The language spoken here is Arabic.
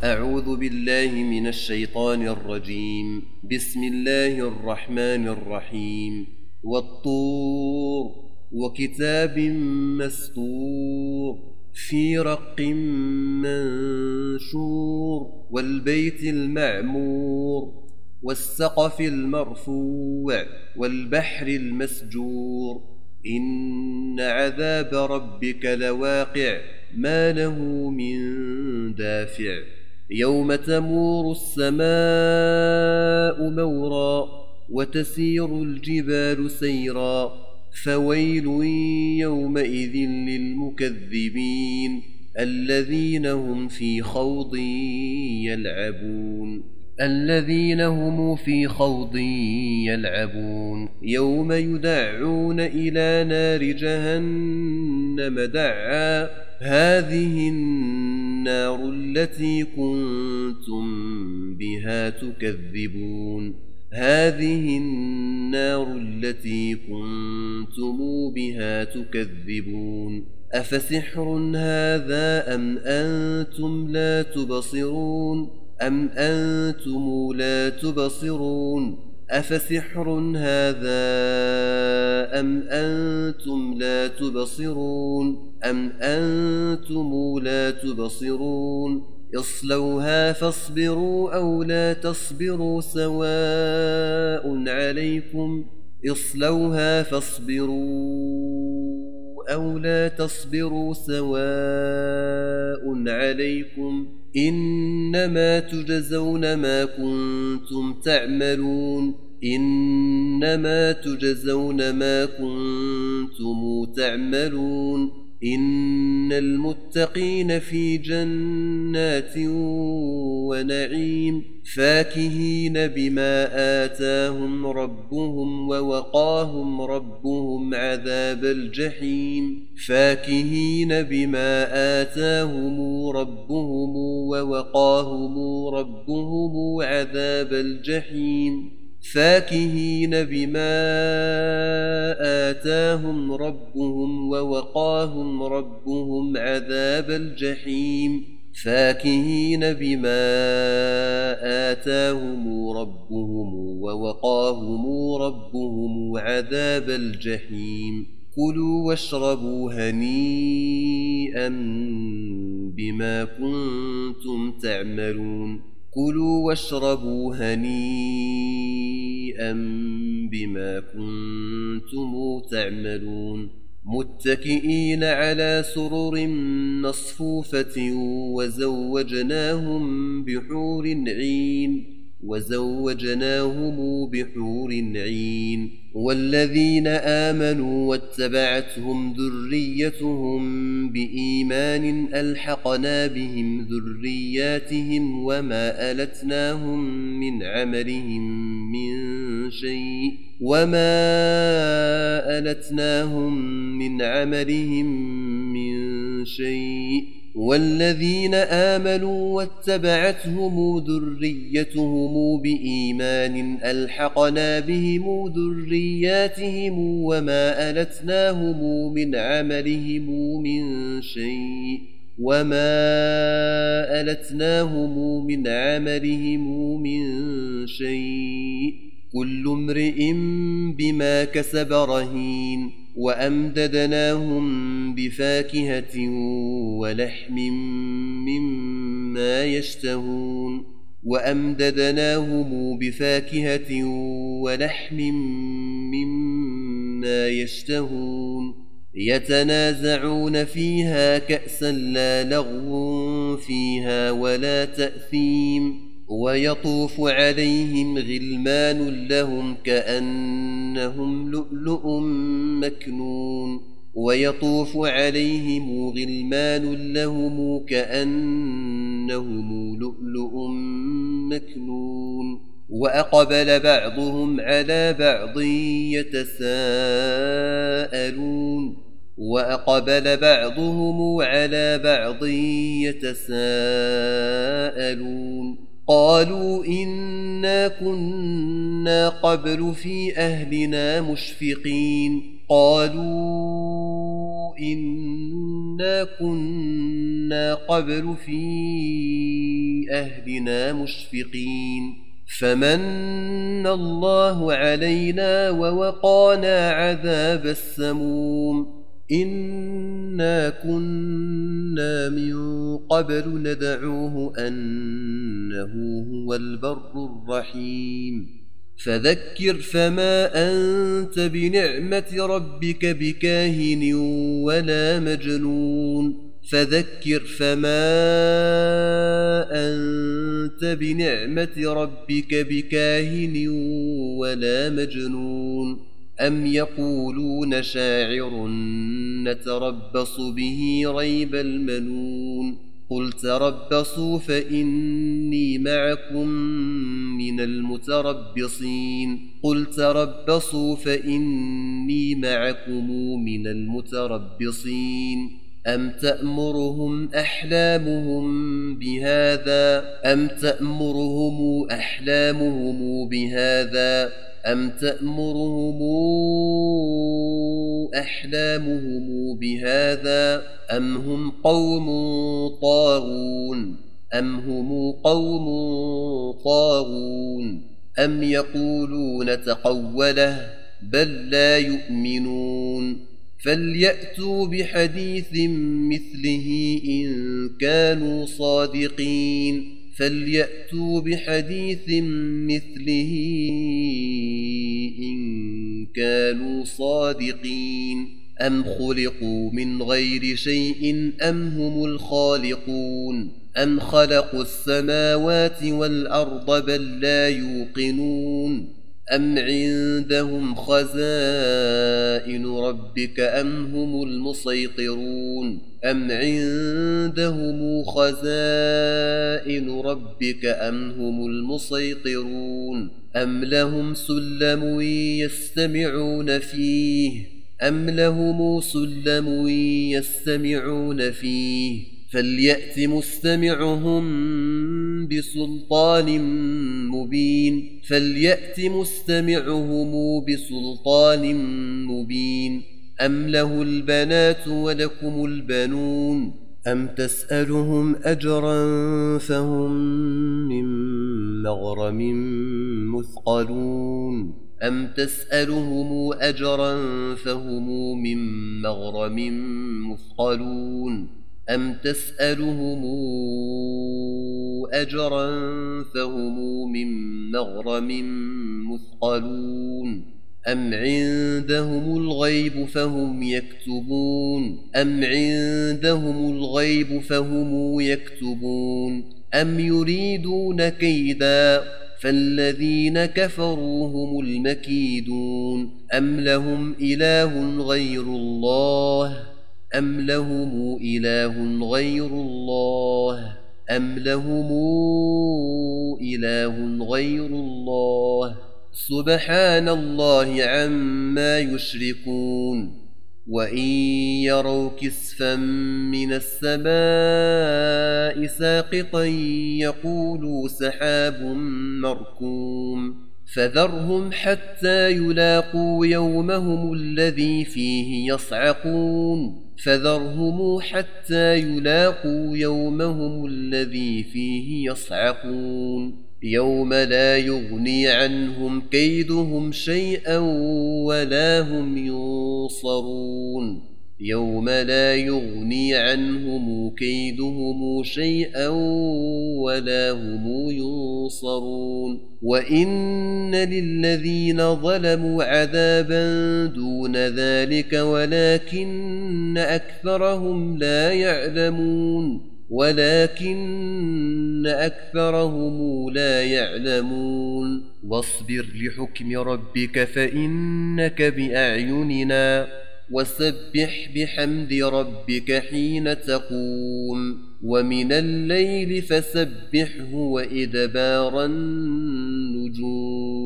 أعوذ بالله من الشيطان الرجيم. بسم الله الرحمن الرحيم. والطور وكتاب مسطور في رق منشور والبيت المعمور والسقف المرفوع والبحر المسجور إن عذاب ربك لواقع ما له من دافع يوم تمور السماء مورا وتسير الجبال سيرا فويل يومئذ للمكذبين الذين هم في خوض يلعبون يوم يدعون إلى نار جهنم دعا هذه النار التي كنتم بها تكذبون أفسحر هذا أم أنتم لا تبصرون أفسحر هذا أم أنتم لا تبصرون اصلوها فاصبروا أو لا تصبروا سواء عليكم إنما تجزون ما كنتم تعملون إن المتقين في جنات ونعيم فاكهين بما آتاهم ربهم ووقاهم ربهم عذاب الجحيم فاكهين بما آتاهم ربهم ووقاهم ربهم عذاب الجحيم كلوا واشربوا هنيئا بما كنتم تعملون متكئين على سرر مصفوفة وزوجناهم بحور عين والذين آمنوا واتبعتهم ذريتهم بإيمان ألحقنا بهم ذرياتهم وما ألتناهم من عملهم من شيء والذين آمنوا واتبعتهم ذريتهم بإيمان ألحقنا بهم ذرياتهم وما ألتناهم من عملهم من شيء كل امرئ بما كسب رهين وأمددناهم بفاكهة ولحم مما يشتهون يتنازعون فيها كأسا لا لغو فيها ولا تأثيم ويطوف عليهم غلمان لهم كأنهم لؤلؤ مكنون وأقبل بعضهم على بعض يتساءلون قالوا إنا كنا قبل في أهلنا مشفقين قالوا إنا كنا قبل في أهلنا مشفقين فمن الله علينا ووقانا عذاب السموم إنا كنا من قبل ندعوه أنه هو البر الرحيم فذكر فما أنت بنعمة ربك بكاهن ولا مجنون فذكر فما أنت بنعمة ربك بكاهن ولا مجنون أم يقولون شاعر نتربص به ريب المنون قل تربصوا فإني معكم من المتربصين قل تربصوا فإني معكم من المتربصين أم تأمرهم أحلامهم بهذا أم تأمرهم أحلامهم بهذا أم تأمرهم أحلامهم بهذا أم هم قوم طاغون أم هم قوم طاغون أم يقولون تقوله بل لا يؤمنون فليأتوا بحديث مثله إن كانوا صادقين فليأتوا بحديث مثله إن كانوا صادقين أم خلقوا من غير شيء أم هم الخالقون أم خلقوا السماوات والأرض بل لا يوقنون أم عندهم خزائن ربك أم هم المسيطرون أم عندهم خزائن ربك أم هم المسيطرون أم لهم سلم يستمعون فيه أم لهم سلم يستمعون فيه فليأت مستمعهم بسلطان مبين فليأت مستمعهم بسلطان مبين أم له البنات ولكم البنون أم تسألهم أجرا فهم من مغرم مثقلون أم تسألهم أجرا فهم من مغرم مثقلون أم تسألهم أجرا فهم من مغرم مثقلون أم عندهم الغيب فهم يكتبون أم عندهم الغيب فهم يكتبون أم يريدون كيدا فالذين كفروا هم المكيدون أم لهم إله غير الله أم لهم إله غير الله أم لهم إله غير الله سبحان الله عما يشركون وإن يروا كسفا من السماء ساقطا يقولوا سحاب مركوم فذرهم حتى يلاقوا يومهم الذي فيه يصعقون فذرهم حتى يلاقوا يومهم الذي فيه يصعقون يوم لا يغني عنهم كيدهم شيئا ولا هم ينصرون يوم لا يغني عنهم كيدهم شيئا ولا هم ينصرون وإن للذين ظلموا عذابا دون ذلك ولكن أكثرهم لا يعلمون واصبر لحكم ربك فإنك بأعيننا وسبح بحمد ربك حين تقوم ومن الليل فسبحه وإدبار النجوم